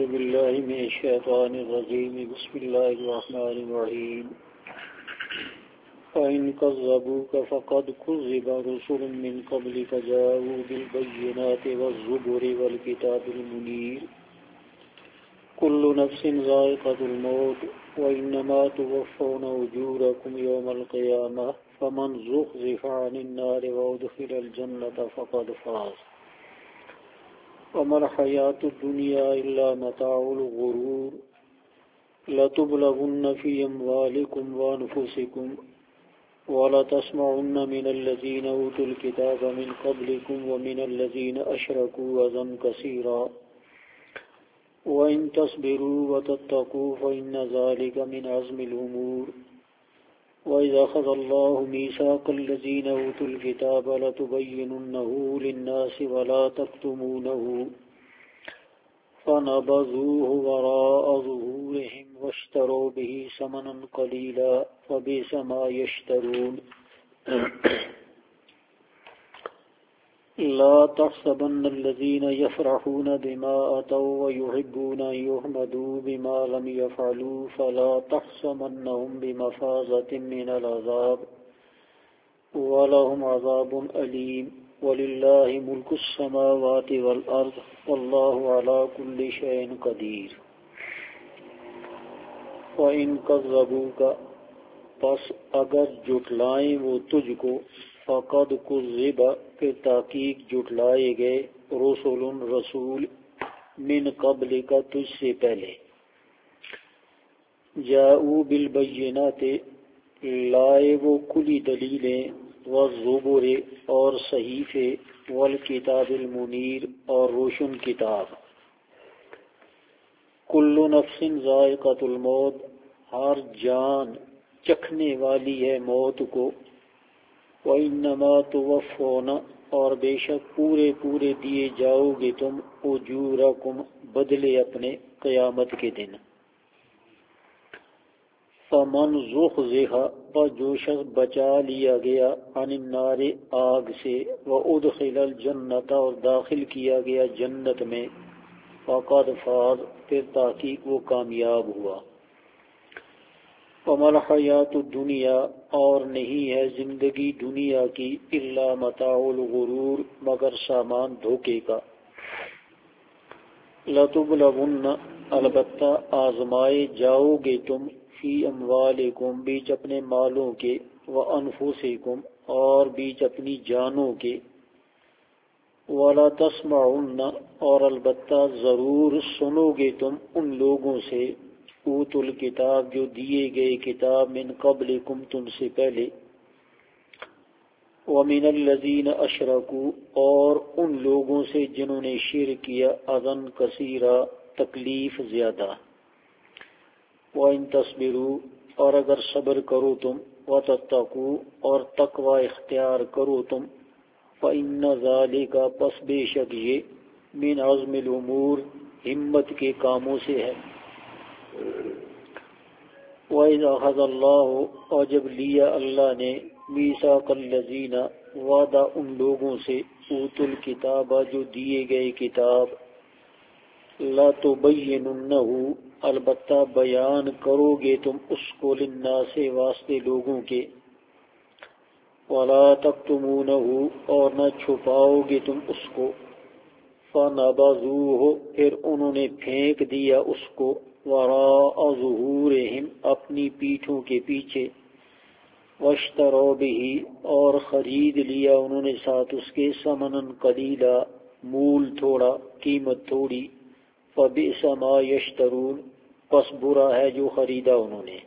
بالله من الشيطان الرجيم بسم الله الرحمن الرحيم فإن كذبوك فقد كذب رسل من قبلك جاءوا بالبينات والزبر والكتاب المنير كل نفس ذائقة الموت وإنما توفون أجوركم يوم القيامة فمن زحزح عن النار وأدخل الجنة فقد فاز وما الحياة الدنيا إلا متاع الغرور لتبلغن في أموالكم وأنفسكم ولتسمعن من الذين أوتوا الكتاب من قبلكم ومن الذين أشركوا أذى كثيرا وإن تصبروا وتتقوا فإن ذلك من عزم الأمور وإذا أخذ الله ميثاق الذين أوتوا الكتاب لتبيننه للناس ولا تكتمونه فنبذوه وراء ظهورهم واشتروا به ثمنا قليلا فبئس ما يشترون لا تحسبن الذين يفرحون بما أتوا ويحبون أن يحمدوا بما لم يفعلوا فلا تحسبنهم بمفازة من العذاب ولهم عذاب أليم ولله ملك السماوات والأرض والله على كل شيء قدير وَإِن كَذَّبُوكَ پس اگر جھٹلائیں وہ تجھ کو فقد کذب کہ تحقیق جھٹلائے گئے رسول رسول من قبل کا تجھ سے پہلے جاءوا بالبینات لائے وہ کھلی دلیلیں والزبر اور صحیفے والکتاب المنیر اور روشن کتاب کل نفس ذائقۃ الموت ہر جان چکھنے والی ہے موت کو وَإِنَّمَا تُوَفُّونَ اور بے شک پورے پورے دیے جاؤ گے تم اجورکم بدلے اپنے قیامت کے دن فَمَنْ زُحْزِحَ پر جو شخص بچا لیا گیا عن النار آگ سے وَأُدْخِلَ الْجَنَّةَ اور داخل کیا گیا جنت میں فَقَدْ فَاز پھر تحقیق وہ کامیاب ہوا وَمَا الْحَيَاةُ الدُّنْيَا اور نہیں ہے زندگی دنیا کی إِلَّا مَتَاعُ الْغُرُورِ مگر سامان دھوکے کا لَتُبْلَوُنَّ البتہ آزمائے جاؤ گے تم فی اموالکم بیچ اپنے مالوں کے وَأَنفُسِکُم اور بیچ اپنی جانوں کے وَلَا تَسْمَعُنَّ اور البتہ ضرور سنو گے تم ان لوگوں سے اوت الکتاب جو دیے گئے کتاب من قبلکم تم سے پہلے وَمِنَ الَّذِينَ أَشْرَكُوا اور ان لوگوں سے جنہوں نے شرک کیا اذًا کثیرا تکلیف زیادہ وَإِن تَصْبِرُوا اور اگر صبر کرو تم وَتَتَّقُوا اور تقوی اختیار کرو تم فَإِنَّ ذَلِكَ پس بے شک یہ من عزم الامور ہمت کے کاموں سے ہے وَإِذَا أَخَذَ اللَّهُ اور جب لیا اللہ نے مِيثَاقَ الَّذِينَ وعدہ ان لوگوں سے اوتوا الکتاب جو دیے گئے کتاب لَتُبَيِّنُنَّهُ البتہ بیان کرو گے تم اس کو للناس واسطے لوگوں کے وَلَا تَكْتُمُونَهُ اور نہ چھپاؤ گے تم اس کو فَنَبَذُوهُ پھر انہوں نے پھینک دیا اس کو وَرَاءَ ظُهُورِهِمْ اپنی پیٹھوں کے پیچھے وَاشْتَرَوْا بِهِ اور خرید لیا انہوں نے ساتھ اس کے ثمناً قلیلا مول تھوڑا قیمت تھوڑی فَبِئْسَ مَا يَشْتَرُونَ پس برا ہے جو خریدا انہوں نے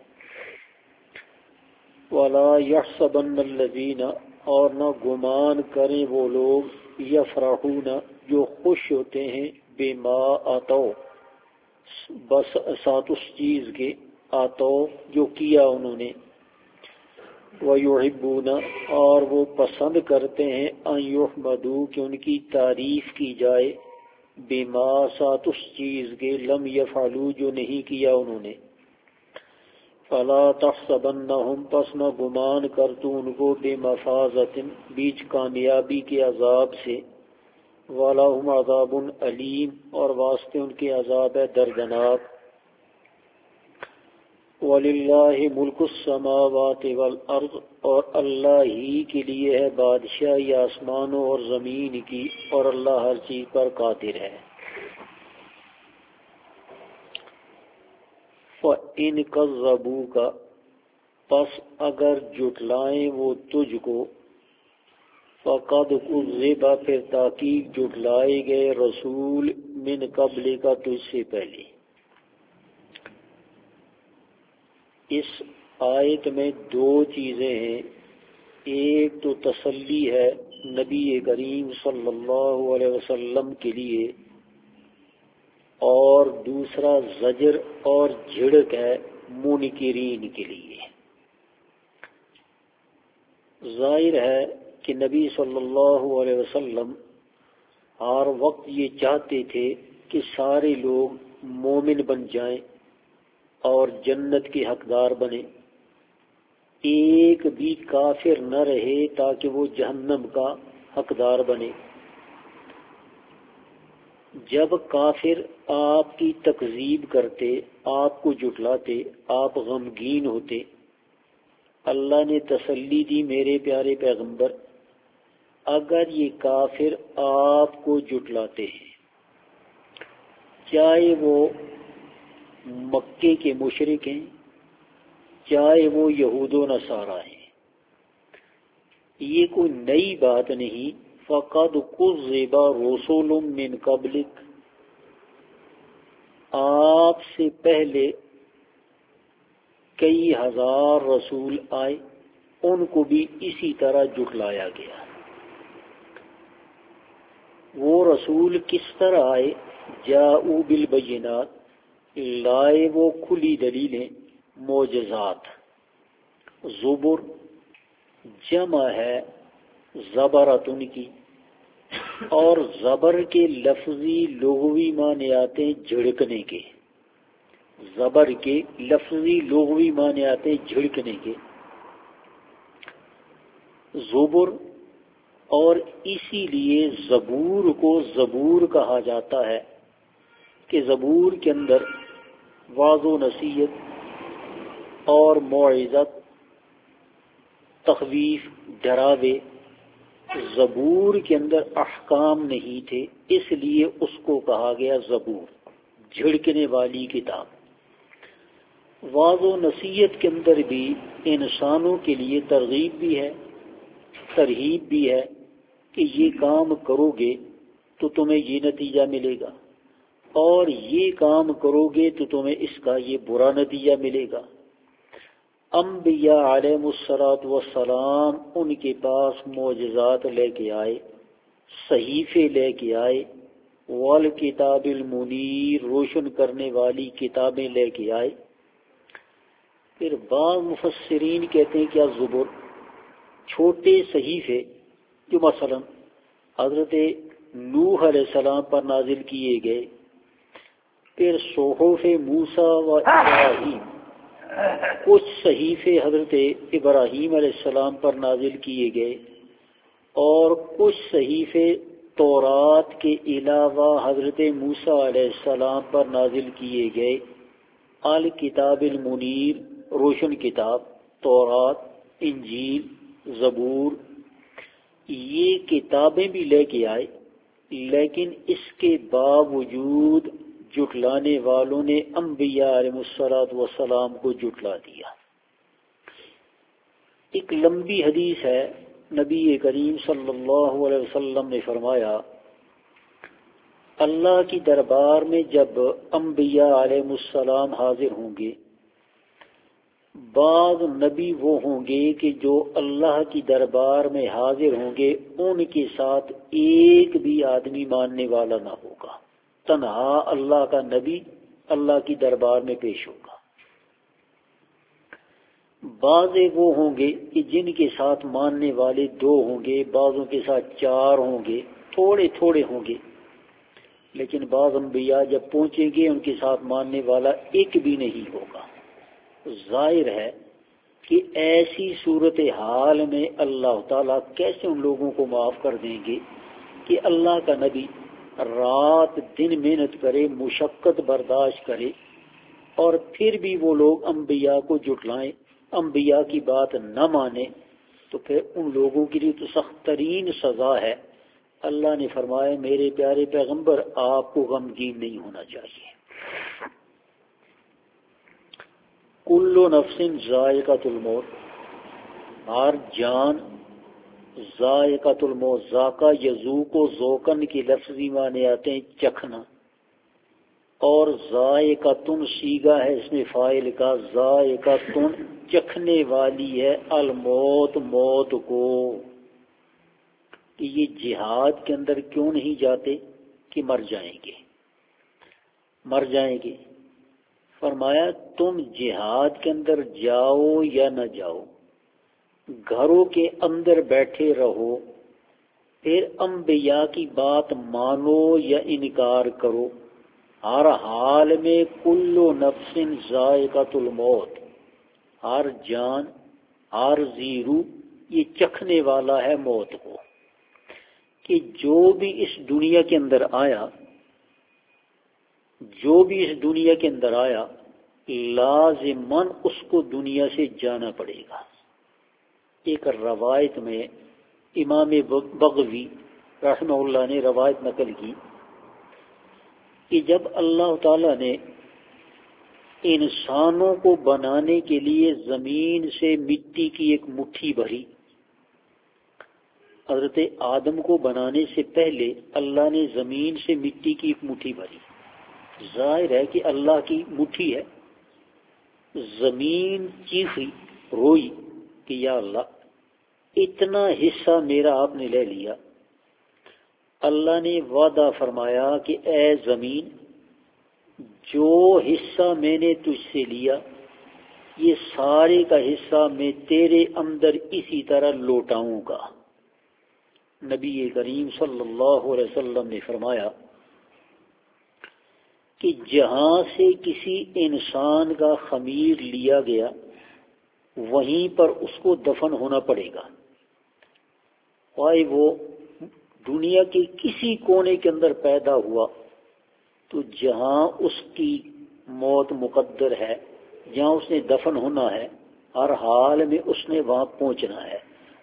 وَلَا يَحْسَبَنَّ الَّذِينَ اور نہ گمان کریں وہ لوگ یفرحون جو خوش ہوتے ہیں بما آتو بس ساتھ اس چیز کے آتو جو کیا انہوں نے وَيُحِبُّونَ اور وہ پسند کرتے ہیں ان یحمدوا کہ ان کی تعریف کی جائے بما ساتھ اس چیز کے لم یفعلوا جو نہیں کیا انہوں نے فلا تحسبنہم پس نہ گمان کر تو ان کو بمفازۃ بیچ کامیابی کے عذاب سے وَلَهُمْ عَذَابٌ علیم، اور واسطے ان کے عذاب ہے دردناک۔ وَلِلَّهِ مُلْكُ السَّمَاوَاتِ وَالْأَرْضِ، اور اللہ ہی کے لیے ہے بادشاہی آسمانوں اور زمین کی، اور اللہ ہر چیز پر قادر ہے۔ فَإِنْ كَذَّبُوكَ، پس اگر جھٹلائیں وہ تجھ کو، فَقَدْ كُذِّبَ، پھر تحقیق جھٹلائے گئے رسول من قبل کا تجھ سے پہلے۔ اس آیت میں دو چیزیں ہیں، ایک تو تسلی ہے نبی کریم صلی اللہ علیہ وسلم کے لیے، اور دوسرا زجر اور جھڑک ہے منکرین کے لیے۔ ظاہر ہے کہ نبی صلی اللہ علیہ وسلم ہر وقت یہ چاہتے تھے کہ سارے لوگ مومن بن جائیں اور جنت کے حقدار بنے، ایک بھی کافر نہ رہے تاکہ وہ جہنم کا حقدار بنے۔ جب کافر آپ کی تکذیب کرتے، آپ کو جھٹلاتے، آپ غمگین ہوتے، اللہ نے تسلی دی میرے پیارے پیغمبر، اگر یہ کافر آپ کو جھٹلاتے ہیں، چاہے وہ مکے کے مشرک ہیں، چاہے وہ یہود و نصارہ ہیں، یہ کوئی نئی بات نہیں۔ فَقَدْ كُذِّبَ رُسُلٌ مِّن قَبْلِكَ، آپ سے پہلے کئی ہزار رسول آئے، ان کو بھی اسی طرح جھٹلایا گیا۔ وہ رسول کس طرح آئے؟ جاءوا بالبینات، لائے وہ کھلی دلیلیں، معجزات۔ زبر جمع ہے زبرتن کی، اور زبر کے لفظی لغوی معنی آتے ہیں جھڑکنے کے، زبر کے لفظی لغوی معنی آتے ہیں جھڑکنے کے، زبر، اور اسی لیے زبور کو زبور کہا جاتا ہے کہ زبور کے اندر واعظ و نصیحت اور موعظت، تخویف، ڈراوے، زبور کے اندر احکام نہیں تھے، اس لیے اس کو کہا گیا زبور، جھڑکنے والی کتاب۔ واعظ و نصیحت کے اندر بھی انسانوں کے لیے ترغیب بھی ہے، ترہیب بھی ہے کہ یہ کام کرو گے تو تمہیں یہ نتیجہ ملے گا، اور یہ کام کرو گے تو تمہیں اس کا یہ برا نتیجہ ملے گا۔ انبیاء علیہم الصلوۃ والسلام ان کے پاس معجزات لے کے آئے، صحیفے لے کے آئے، والکتاب المنیر، روشن کرنے والی کتابیں لے کے آئے۔ پھر بعض مفسرین کہتے ہیں کیا زبر چھوٹے صحیفے جو مثلا حضرت نوح علیہ السلام پر نازل کیے گئے، پھر صحف موسیٰ و ابراہیم، کچھ صحیفے حضرت ابراہیم علیہ السلام پر نازل کیے گئے، اور کچھ صحیفے تورات کے علاوہ حضرت موسیٰ علیہ السلام پر نازل کیے گئے۔ الکتاب المنیر، روشن کتاب، تورات، انجیل، زبور، یہ کتابیں بھی لے کے آئے، لیکن اس کے باوجود جھٹلانے والوں نے انبیاء علیہ الصلوۃ والسلام کو جھٹلا دیا۔ ایک لمبی حدیث ہے، نبی کریم صلی اللہ علیہ وسلم نے فرمایا، اللہ کی دربار میں جب انبیاء علیہ السلام حاضر ہوں گے، بعض نبی وہ ہوں گے کہ جو اللہ کی دربار میں حاضر ہوں گے، ان کے ساتھ ایک بھی آدمی ماننے والا نہ ہوگا، تنہا اللہ کا نبی اللہ کی دربار میں پیش ہوگا۔ بعض وہ ہوں گے کہ جن کے ساتھ ماننے والے دو ہوں گے، بعضوں کے ساتھ چار ہوں گے، تھوڑے تھوڑے ہوں گے، لیکن بعض انبیاء جب پہنچیں گے ان کے ساتھ ماننے والا ایک بھی نہیں ہوگا۔ ظاہر ہے کہ ایسی صورتحال میں اللہ تعالیٰ کیسے ان لوگوں کو معاف کر دیں گے کہ اللہ کا نبی رات دن محنت کرے، مشقت برداشت کرے، اور پھر بھی وہ لوگ انبیاء کو جھٹلائیں، انبیاء کی بات نہ مانے، تو پھر ان لوگوں کے لیے تو سخت ترین سزا ہے۔ اللہ نے فرمایا میرے پیارے پیغمبر آپ کو غمگین نہیں ہونا چاہیے۔ کل نفس ذائقۃ الموت، ہر جان ذائقۃ الموت، ذائقہ یذوق و ذوقن کی لفظی معنی آتے ہیں چکھنا، اور ذائقۃن صیغہ ہے اس میں فاعل کا، ذائقۃن چکھنے والی ہے، الموت موت کو۔ کہ یہ جہاد کے اندر کیوں نہیں جاتے کہ مر جائیں گے، مر جائیں گے۔ فرمایا تم جہاد کے اندر جاؤ یا نہ جاؤ، گھروں کے اندر بیٹھے رہو، پھر انبیاء کی بات مانو یا انکار کرو، ہر حال میں کل نفس ذائقۃ الموت، ہر جان ہر ذی روح یہ چکھنے والا ہے موت کو۔ کہ جو بھی اس دنیا کے اندر آیا، جو بھی اس دنیا کے اندر آیا لازماً اس کو دنیا سے جانا پڑے گا۔ ایک روایت میں امام بغوی رحمہ اللہ نے روایت نقل کی کہ جب اللہ تعالی نے انسانوں کو بنانے کے لیے زمین سے مٹی کی ایک مٹھی بھری، حضرت آدم کو بنانے سے پہلے اللہ نے زمین سے مٹی کی ایک مٹھی بھری، ظاہر ہے کہ اللہ کی مٹھی ہے، زمین چیخی روئی کہ یا اللہ اتنا حصہ میرا آپ نے لے لیا۔ اللہ نے وعدہ فرمایا کہ اے زمین جو حصہ میں نے تجھ سے لیا یہ سارے کا حصہ میں تیرے اندر اسی طرح لوٹاؤں گا۔ نبی کریم صلی اللہ علیہ وسلم نے فرمایا کہ جہاں سے کسی انسان کا خمیر لیا گیا وہیں پر اس کو دفن ہونا پڑے گا، خواہ وہ دنیا کے کسی کونے کے اندر پیدا ہوا، تو جہاں اس کی موت مقدر ہے، جہاں اس نے دفن ہونا ہے، ہر حال میں اس نے وہاں پہنچنا ہے۔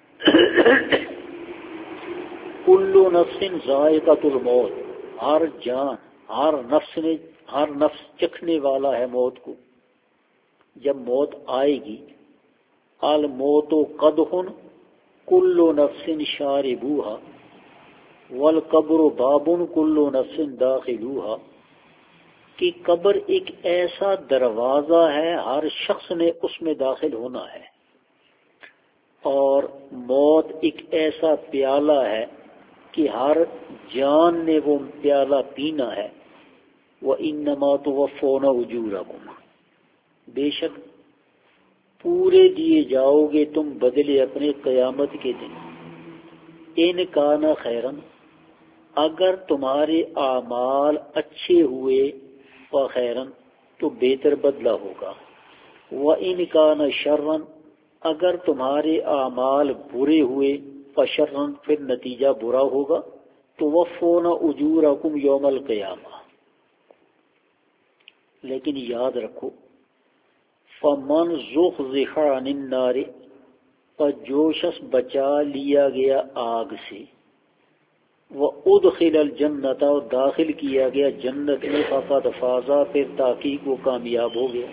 کل نفس ذائقۃ الموت، ہر جان ہر نفس چکھنے والا ہے موت کو۔ جب موت آئے گی الموت قدح کل نفس شاربوها والقبر باب کل نفس داخلوها، کہ قبر ایک ایسا دروازہ ہے ہر شخص نے اس میں داخل ہونا ہے، اور موت ایک ایسا پیالہ ہے کہ ہر جان نے وہ پیالہ پینا ہے۔ وَإِنَّمَا تُوَفَّوْنَ أُجُورَكُمْ، بے شک پورے دیے جاؤ گے تم بدلے اپنے قیامت کے دن۔ ان کان خیرن، اگر تمہارے اعمال اچھے ہوئے، فخیرن تو بہتر بدلہ ہوگا، وَإِن کان شرن، اگر تمہارے اعمال برے ہوئے، فشرن پھر نتیجہ برا ہوگا۔ توفون اجورکم یوم القیامہ، لیکن یاد رکھو فمن زحزح عن النار، پر جو شخص بچا لیا گیا آگ سے، وادخل الجنت، اور داخل کیا گیا جنت میں، فقد فاز، پھر تحقیق وہ کامیاب ہو گیا۔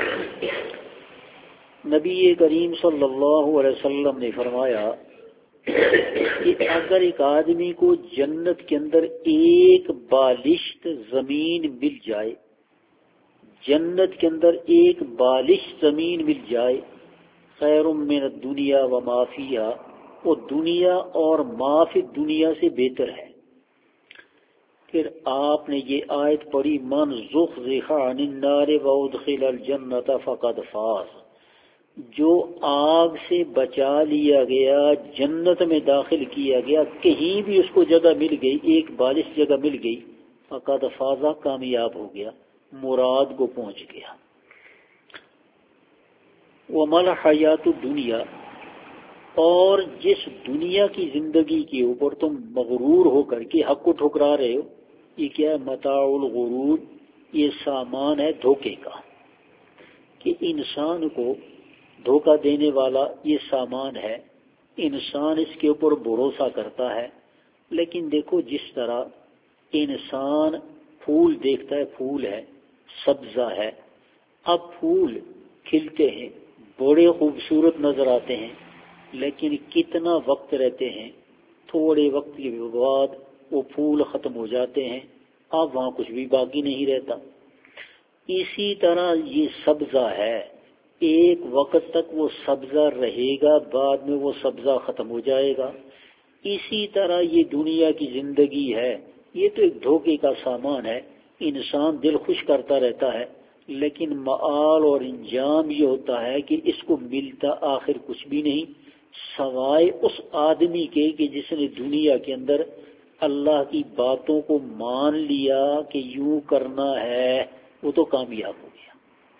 نبی کریم صلی اللہ علیہ وسلم نے فرمایا کہ اگر ایک آدمی کو جنت کے اندر ایک بالشت زمین مل جائے، جنت کے اندر ایک بالشت زمین مل جائے، خیر من الدنیا وما فیہا، وہ دنیا اور ما فی دنیا سے بہتر ہے۔ پھر آپ نے یہ آیت پڑھی من زحزح عن النار وادخل الجنت فقد فاز، جو آگ سے بچا لیا گیا جنت میں داخل کیا گیا، کہیں بھی اس کو جگہ مل گئی، ایک بالش جگہ مل گئی، فقد فازہ کامیاب ہو گیا، مراد کو پہنچ گیا۔ وما الحیات الدنیا، اور جس دنیا کی زندگی کے اوپر تم مغرور ہو کر کے حق کو ٹھکرا رہے ہو، یہ کیا ہے؟ متاع الغرور، یہ سامان ہے دھوکے کا، کہ انسان کو دھوکہ دینے والا یہ سامان ہے، انسان اس کے اوپر بھروسہ کرتا ہے۔ لیکن دیکھو جس طرح انسان پھول دیکھتا ہے، پھول ہے، سبزہ ہے، اب پھول کھلتے ہیں، بڑے خوبصورت نظر آتے ہیں، لیکن کتنا وقت رہتے ہیں؟ تھوڑے وقت کے بعد وہ پھول ختم ہو جاتے ہیں، اب وہاں کچھ بھی باقی نہیں رہتا۔ اسی طرح یہ سبزہ ہے، ایک وقت تک وہ سبزہ رہے گا، بعد میں وہ سبزہ ختم ہو جائے گا۔ اسی طرح یہ دنیا کی زندگی ہے، یہ تو ایک دھوکے کا سامان ہے، انسان دل خوش کرتا رہتا ہے، لیکن معال اور انجام یہ ہوتا ہے کہ اس کو ملتا آخر کچھ بھی نہیں، سوائے اس آدمی کے کہ جس نے دنیا کے اندر اللہ کی باتوں کو مان لیا کہ یوں کرنا ہے، وہ تو کامیاب ہو گیا۔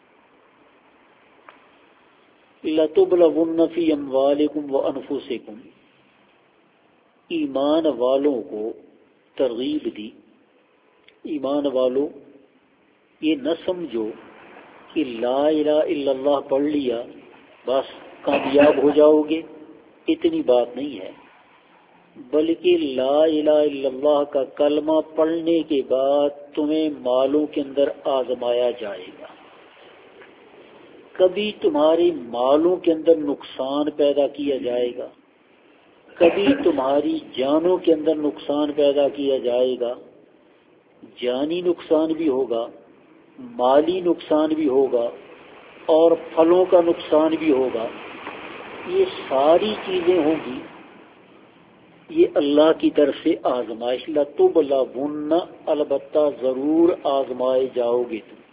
لَتُبْلَوُنَّ فِي أَمْوَالِكُمْ وَأَنفُسِكُمْ، ایمان والوں کو ترغیب دی۔ ایمان والوں، یہ نہ سمجھو کہ لا الہ الا اللہ پڑھ لیا بس کامیاب ہو جاؤ گے، اتنی بات نہیں ہے، بلکہ لا الہ الا اللہ کا کلمہ پڑھنے کے بعد تمہیں مالوں کے اندر آزمایا جائے گا۔ کبھی تمہاری مالوں کے اندر نقصان پیدا کیا جائے گا، کبھی تمہاری جانوں کے اندر نقصان پیدا کیا جائے گا، جانی نقصان بھی ہوگا، مالی نقصان بھی ہوگا، اور پھلوں کا نقصان بھی ہوگا۔ یہ ساری چیزیں ہوں گی، یہ اللہ کی طرف سے آزمائش۔ لَتُبْلَوُنَّ، البتہ ضرور آزمائے جاؤ گے تم،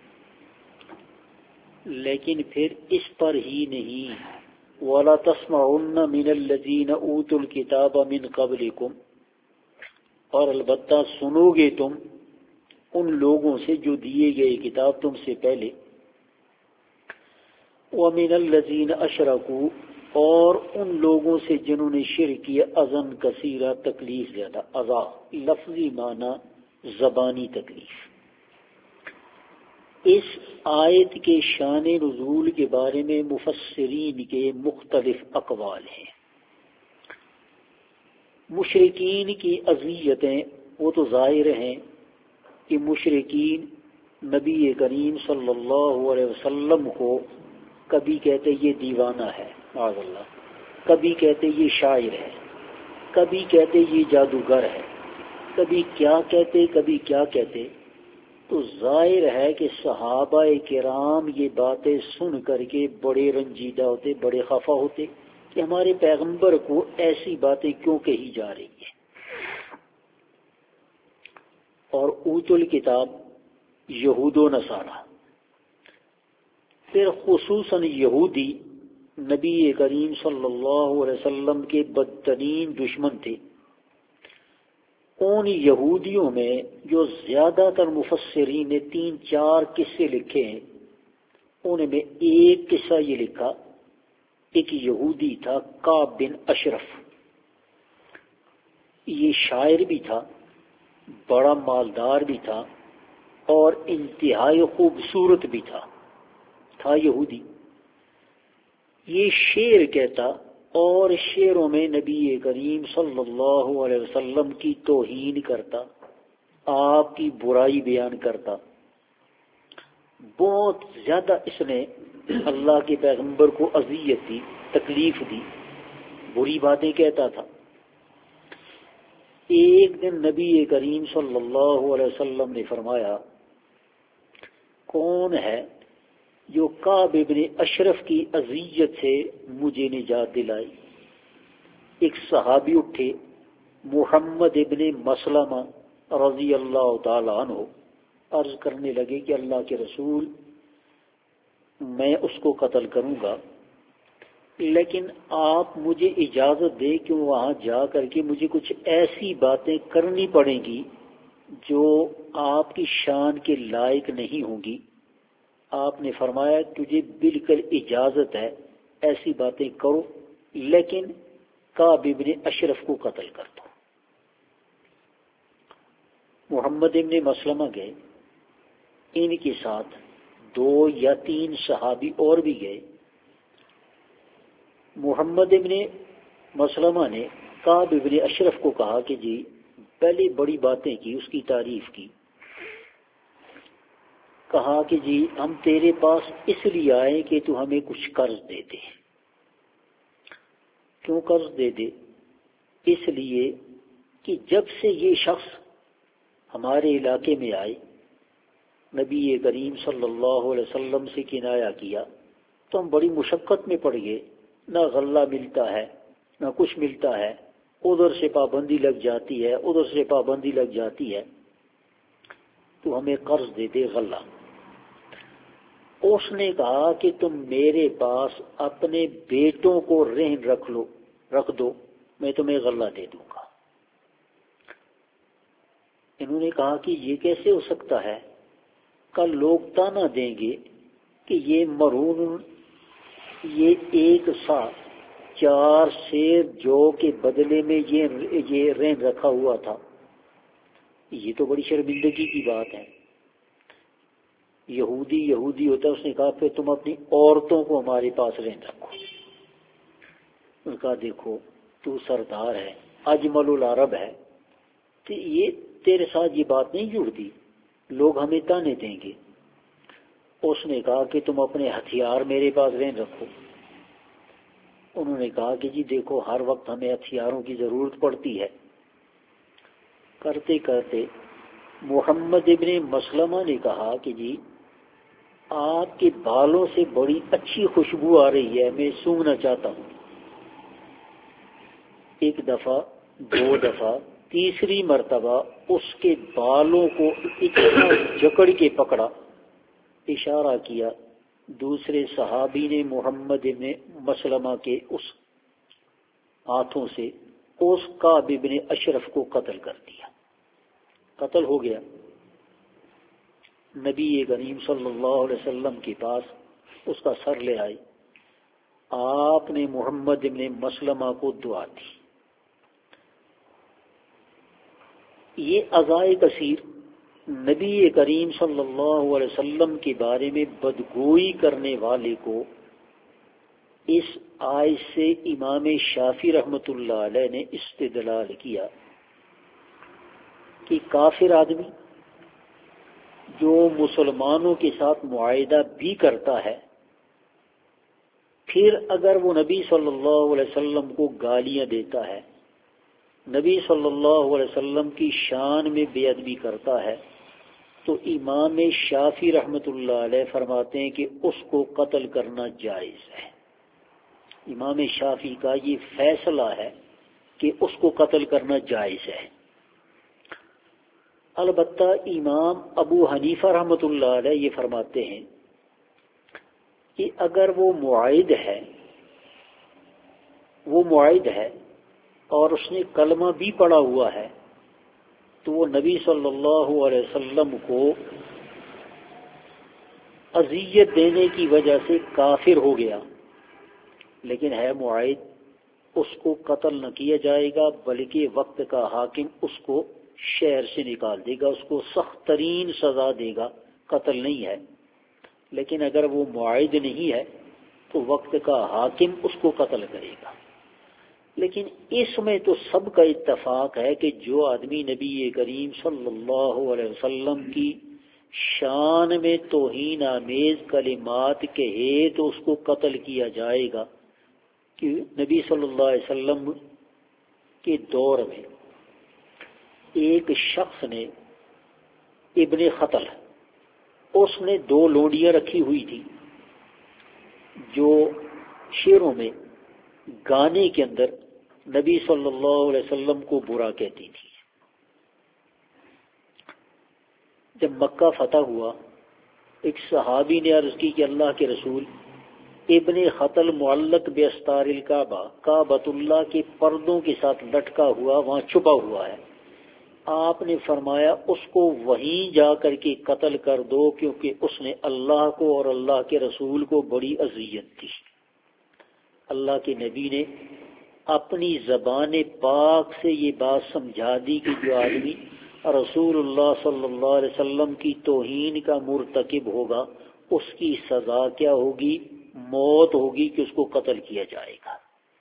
لیکن پھر اس پر ہی نہیں۔ وَلَا تَسْمَعُنَّ مِنَ الَّذِينَ أُوتُوا الْكِتَابَ مِنْ قَبْلِكُمْ، اور البتہ سنو گے تم ان لوگوں سے جو دیے گئے کتاب تم سے پہلے۔ وَمِنَ الَّذِينَ أَشْرَكُوا، اور ان لوگوں سے جنہوں نے شرک کیا، اذًا کثیرہ، تکلیف زیادہ۔ اذا لفظی معنی زبانی تکلیف۔ اس آیت کے شان نزول کے بارے میں مفسرین کے مختلف اقوال ہیں۔ مشرکین کی اذیتیں وہ تو ظاہر ہیں کہ مشرکین نبی کریم صلی اللہ علیہ وسلم کو کبھی کہتے یہ دیوانہ ہے، معاذ اللہ، کبھی کہتے یہ شاعر ہے، کبھی کہتے یہ جادوگر ہے، کبھی کیا کہتے، کبھی کیا کہتے۔ تو ظاہر ہے کہ صحابہ کرام یہ باتیں سن کر کے بڑے رنجیدہ ہوتے، بڑے خفا ہوتے کہ ہمارے پیغمبر کو ایسی باتیں کیوں کہی جا رہی ہیں۔ اور اوت الکتاب یہود و نصارہ، پھر خصوصاً یہودی نبی کریم صلی اللہ علیہ وسلم کے بدترین دشمن تھے۔ ان یہودیوں میں جو زیادہ تر مفسرین نے 3-4 قصے لکھے ہیں، ان میں ایک قصہ یہ لکھا، ایک یہودی تھا کعب بن اشرف، یہ شاعر بھی تھا، بڑا مالدار بھی تھا، اور انتہائی خوبصورت بھی تھا یہودی۔ یہ شعر کہتا اور شعروں میں نبی کریم صلی اللہ علیہ وسلم کی توہین کرتا، آپ کی برائی بیان کرتا۔ بہت زیادہ اس نے اللہ کے پیغمبر کو اذیت دی، تکلیف دی، بری باتیں کہتا تھا۔ ایک دن نبی کریم صلی اللہ علیہ وسلم نے فرمایا، کون ہے جو کعب ابن اشرف کی اذیت سے مجھے نجات دلائی؟ ایک صحابی اٹھے، محمد ابن مسلمہ رضی اللہ تعالی عنہ، عرض کرنے لگے کہ اللہ کے رسول، میں اس کو قتل کروں گا، لیکن آپ مجھے اجازت دے کہ وہاں جا کر کے مجھے کچھ ایسی باتیں کرنی پڑیں گی جو آپ کی شان کے لائق نہیں ہوں گی۔ آپ نے فرمایا تجھے بالکل اجازت ہے، ایسی باتیں کرو، لیکن کعب ابن اشرف کو قتل کر دو۔ محمد ابن مسلمہ گئے، ان کے ساتھ 2 یا 3 صحابی اور بھی گئے۔ محمد ابن مسلمہ نے کعب ابن اشرف کو کہا کہ جی پہلے بڑی باتیں کی، اس کی تعریف کی، کہا کہ جی ہم تیرے پاس اس لیے آئے کہ تو ہمیں کچھ قرض دے دے۔ کیوں قرض دے دے؟ اس لیے کہ جب سے یہ شخص ہمارے علاقے میں آئے، نبی کریم صلی اللہ علیہ وسلم سے کنایا کیا تو ہم بڑی مشقت میں پڑ گئے، نہ غلہ ملتا ہے نہ کچھ ملتا ہے، ادھر سے پابندی لگ جاتی ہے ادھر سے پابندی لگ جاتی ہے، تو ہمیں قرض دے دے غلہ۔ اس نے کہا کہ تم میرے پاس اپنے بیٹوں کو رہن رکھ دو، میں تمہیں غلہ دے دوں گا۔ انہوں نے کہا کہ یہ کیسے ہو سکتا ہے؟ کل لوگ تانا دیں گے کہ یہ مرہون، یہ 1 سا 4 سیر جو کے بدلے میں یہ رہن رکھا ہوا تھا، یہ تو بڑی شرمندگی کی بات ہے۔ یہودی ہوتا ہے، اس نے کہا پھر تم اپنی عورتوں کو ہمارے پاس رہن رکھو۔ اس نے کہا دیکھو تو سردار ہے، اجمل العرب ہے، تو یہ تیرے ساتھ یہ بات نہیں جڑتی، لوگ ہمیں تانے دیں گے۔ اس نے کہا کہ تم اپنے ہتھیار میرے پاس رہن رکھو۔ انہوں نے کہا کہ جی دیکھو ہر وقت ہمیں ہتھیاروں کی ضرورت پڑتی ہے۔ کرتے کرتے محمد ابن مسلمہ نے کہا کہ جی آپ کے بالوں سے بڑی اچھی خوشبو آ رہی ہے، میں سونگھنا چاہتا ہوں۔ 1 دفعہ 2 دفعہ، تیسری مرتبہ اس کے بالوں کو اتنا جکڑ کے پکڑا، اشارہ کیا۔ دوسرے صحابی نے محمد ابن مسلمہ کے اس ہاتھوں سے اس کعب ابن اشرف کو قتل کر دیا۔ قتل ہو گیا۔ نبی کریم صلی اللہ علیہ وسلم کے پاس اس کا سر لے آئے، آپ نے محمد ابن مسلمہ کو دعا دی۔ یہ عزائے کثیر نبی کریم صلی اللہ علیہ وسلم کے بارے میں بدگوئی کرنے والے کو اس آیت سے امام شافعی رحمۃ اللہ علیہ نے استدلال کیا کہ کافر آدمی جو مسلمانوں کے ساتھ معاہدہ بھی کرتا ہے، پھر اگر وہ نبی صلی اللہ علیہ وسلم کو گالیاں دیتا ہے، نبی صلی اللہ علیہ وسلم کی شان میں بے ادبی کرتا ہے، تو امام شافعی رحمۃ اللہ علیہ فرماتے ہیں کہ اس کو قتل کرنا جائز ہے۔ امام شافعی کا یہ فیصلہ ہے کہ اس کو قتل کرنا جائز ہے۔ البتہ امام ابو حنیفہ رحمۃ اللہ علیہ یہ فرماتے ہیں کہ اگر وہ معاہد ہے اور اس نے کلمہ بھی پڑھا ہوا ہے تو وہ نبی صلی اللہ علیہ وسلم کو اذیت دینے کی وجہ سے کافر ہو گیا، لیکن ہے معاہد، اس کو قتل نہ کیا جائے گا بلکہ وقت کا حاکم اس کو شہر سے نکال دے گا، اس کو سخت ترین سزا دے گا، قتل نہیں ہے۔ لیکن اگر وہ معاہد نہیں ہے تو وقت کا حاکم اس کو قتل کرے گا۔ لیکن اس میں تو سب کا اتفاق ہے کہ جو آدمی نبی کریم صلی اللہ علیہ وسلم کی شان میں توہین آمیز کلمات کہے تو اس کو قتل کیا جائے گا۔ کہ نبی صلی اللہ علیہ وسلم کے دور میں ایک شخص نے ابن خطل، اس نے 2 لونڈیاں رکھی ہوئی تھی جو شعروں میں گانے کے اندر نبی صلی اللہ علیہ وسلم کو برا کہتی تھی۔ جب مکہ فتح ہوا، ایک صحابی نے عرض کی کہ اللہ کے رسول، ابن خطل معلق باستار الکعبہ، کعبۃ اللہ کے پردوں کے ساتھ لٹکا ہوا وہاں چھپا ہوا ہے، آپ نے فرمایا اس کو وہیں جا کر کے قتل کر دو، کیونکہ اس نے اللہ کو اور اللہ کے رسول کو بڑی اذیت دی۔ اللہ کے نبی نے اپنی زبان پاک سے یہ بات سمجھا دی کہ جو آدمی رسول اللہ صلی اللہ علیہ وسلم کی توہین کا مرتکب ہوگا اس کی سزا کیا ہوگی؟ موت ہوگی، کہ اس کو قتل کیا جائے گا۔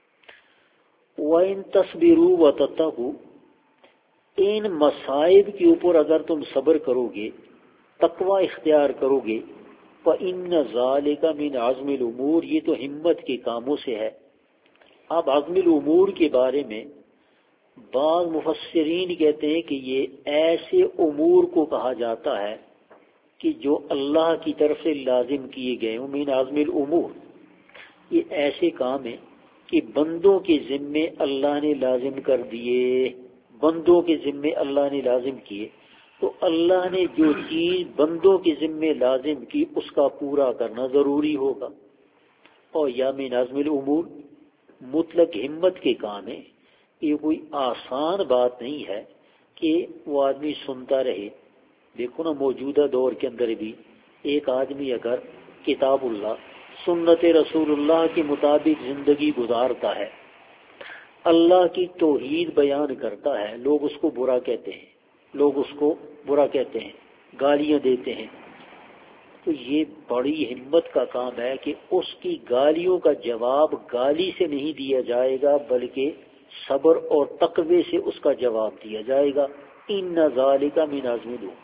وَإِن تَصْبِرُوا وَتَتَّقُوا، ان مصائب کے اوپر اگر تم صبر کرو گے، تقوی اختیار کرو گے، فَإِنَّ ذَلِكَ مِنْ عَزْمِ الْأُمُورِ، یہ تو ہمت کے کاموں سے ہے۔ اب عزم الامور کے بارے میں بعض مفسرین کہتے ہیں کہ یہ ایسے امور کو کہا جاتا ہے کہ جو اللہ کی طرف سے لازم کیے گئے ہوں۔ من عزم الامور، یہ ایسے کام ہیں کہ بندوں کے ذمے اللہ نے لازم کر دیے، بندوں کے ذمے اللہ نے لازم کیے، تو اللہ نے جو چیز بندوں کے ذمے لازم کی اس کا پورا کرنا ضروری ہوگا۔ اور یا من عزم الامور مطلق ہمت کے کام ہے، یہ کوئی آسان بات نہیں ہے کہ وہ آدمی سنتا رہے۔ دیکھو نا موجودہ دور کے اندر بھی ایک آدمی اگر کتاب اللہ سنت رسول اللہ کے مطابق زندگی گزارتا ہے، اللہ کی توحید بیان کرتا ہے، لوگ اس کو برا کہتے ہیں، لوگ اس کو برا کہتے ہیں، گالیاں دیتے ہیں، تو یہ بڑی ہمت کا کام ہے کہ اس کی گالیوں کا جواب گالی سے نہیں دیا جائے گا بلکہ صبر اور تقوی سے اس کا جواب دیا جائے گا۔ ان ذالک من عزم الامور۔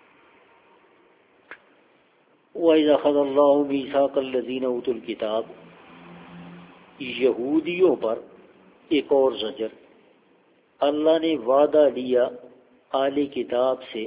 وَإِذَا أَخَذَ اللَّهُ مِيثَاقَ الَّذِينَ أُوتُوا الْكِتَابَ، یہودیوں پر ایک اور زجر، اللہ نے وعدہ لیا اہل کتاب سے،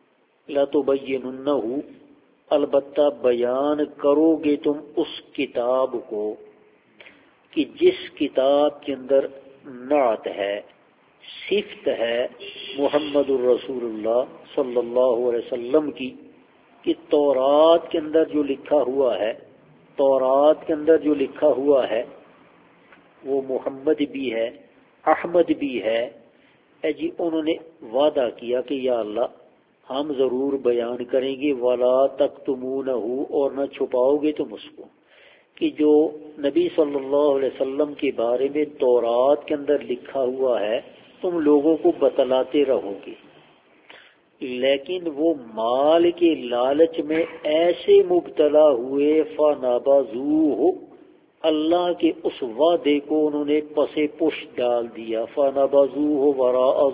لَتُبَيِّنُنَّهُ، البتہ بیان کرو گے تم اس کتاب کو کہ جس کتاب کے اندر نعت ہے، صفت ہے محمد الرسول اللہ صلی اللہ علیہ وسلم کی، کہ تورات کے اندر جو لکھا ہوا ہے، تورات کے اندر جو لکھا ہوا ہے وہ محمد بھی ہے، احمد بھی ہے۔ جی انہوں نے وعدہ کیا کہ یا اللہ ہم ضرور بیان کریں گے، وَلَا تَكْتُمُونَهُ، اور نہ چھپاؤ گے تم اس کو، کہ جو نبی صلی اللہ علیہ وسلم کے بارے میں تورات کے اندر لکھا ہوا ہے تم لوگوں کو بتلاتے رہو گے۔ لیکن وہ مال کے لالچ میں ایسے مبتلا ہوئے، فَنَبَذُوهُ، اللہ کے اس وعدے کو انہوں نے پس پش ڈال دیا، فَنَبَذُوهُ وَرَاءَ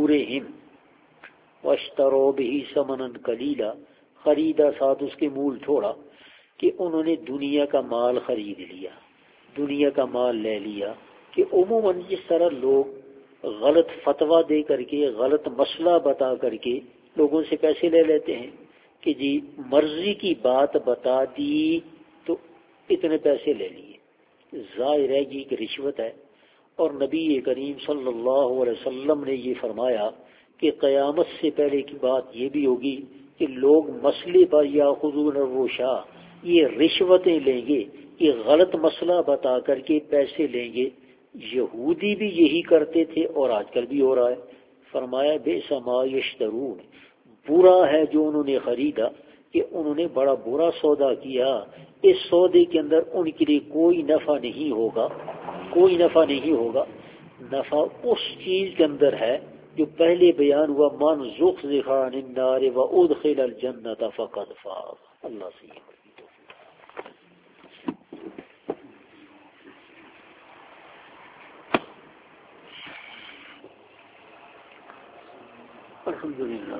ظُهُورِهِمْ وَاشْتَرَوْا بِهِ ثَمَنًا قَلِيلًا، خریدا ساتھ اس کے مول تھوڑا، کہ انہوں نے دنیا کا مال خرید لیا، دنیا کا مال لے لیا۔ کہ عموماً جس طرح لوگ غلط فتویٰ دے کر کے، غلط مسئلہ بتا کر کے لوگوں سے پیسے لے لیتے ہیں کہ جی مرضی کی بات بتا دی تو اتنے پیسے لے لیے، ظاہر ہے یہ ایک رشوت ہے۔ اور نبی کریم صلی اللہ علیہ وسلم نے یہ فرمایا کہ قیامت سے پہلے کی بات یہ بھی ہوگی کہ لوگ مسئلے پر یاخذون الرشا، یہ رشوتیں لیں گے، یہ غلط مسئلہ بتا کر کے پیسے لیں گے۔ یہودی بھی یہی کرتے تھے اور آج کل بھی ہو رہا ہے۔ فرمایا بئس ما یشترون، برا ہے جو انہوں نے خریدا، کہ انہوں نے بڑا برا سودا کیا، اس سودے کے اندر ان کے لیے کوئی نفع نہیں ہوگا، کوئی نفع نہیں ہوگا۔ نفع اس چیز کے اندر ہے جو پہلے بیان ہوا، من زحزح عن النار وادخل الجنۃ فقد فاز۔ اللہ سے یہ الحمدللہ۔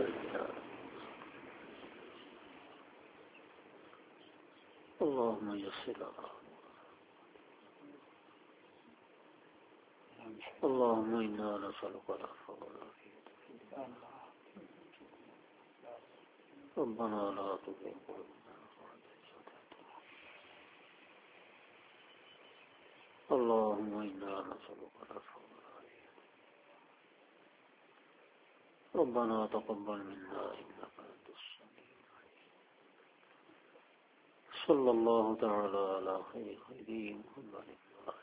اللهم يسر اللهم إنا نسألك العفو والعافية، ربنا لا تزغ قلوبنا بعد إذ هديتنا، اللهم إنا نسألك العفو والعافية، ربنا تقبل منا إنك أنت السميع العليم، صلى الله تعالى على خير خلقه محمد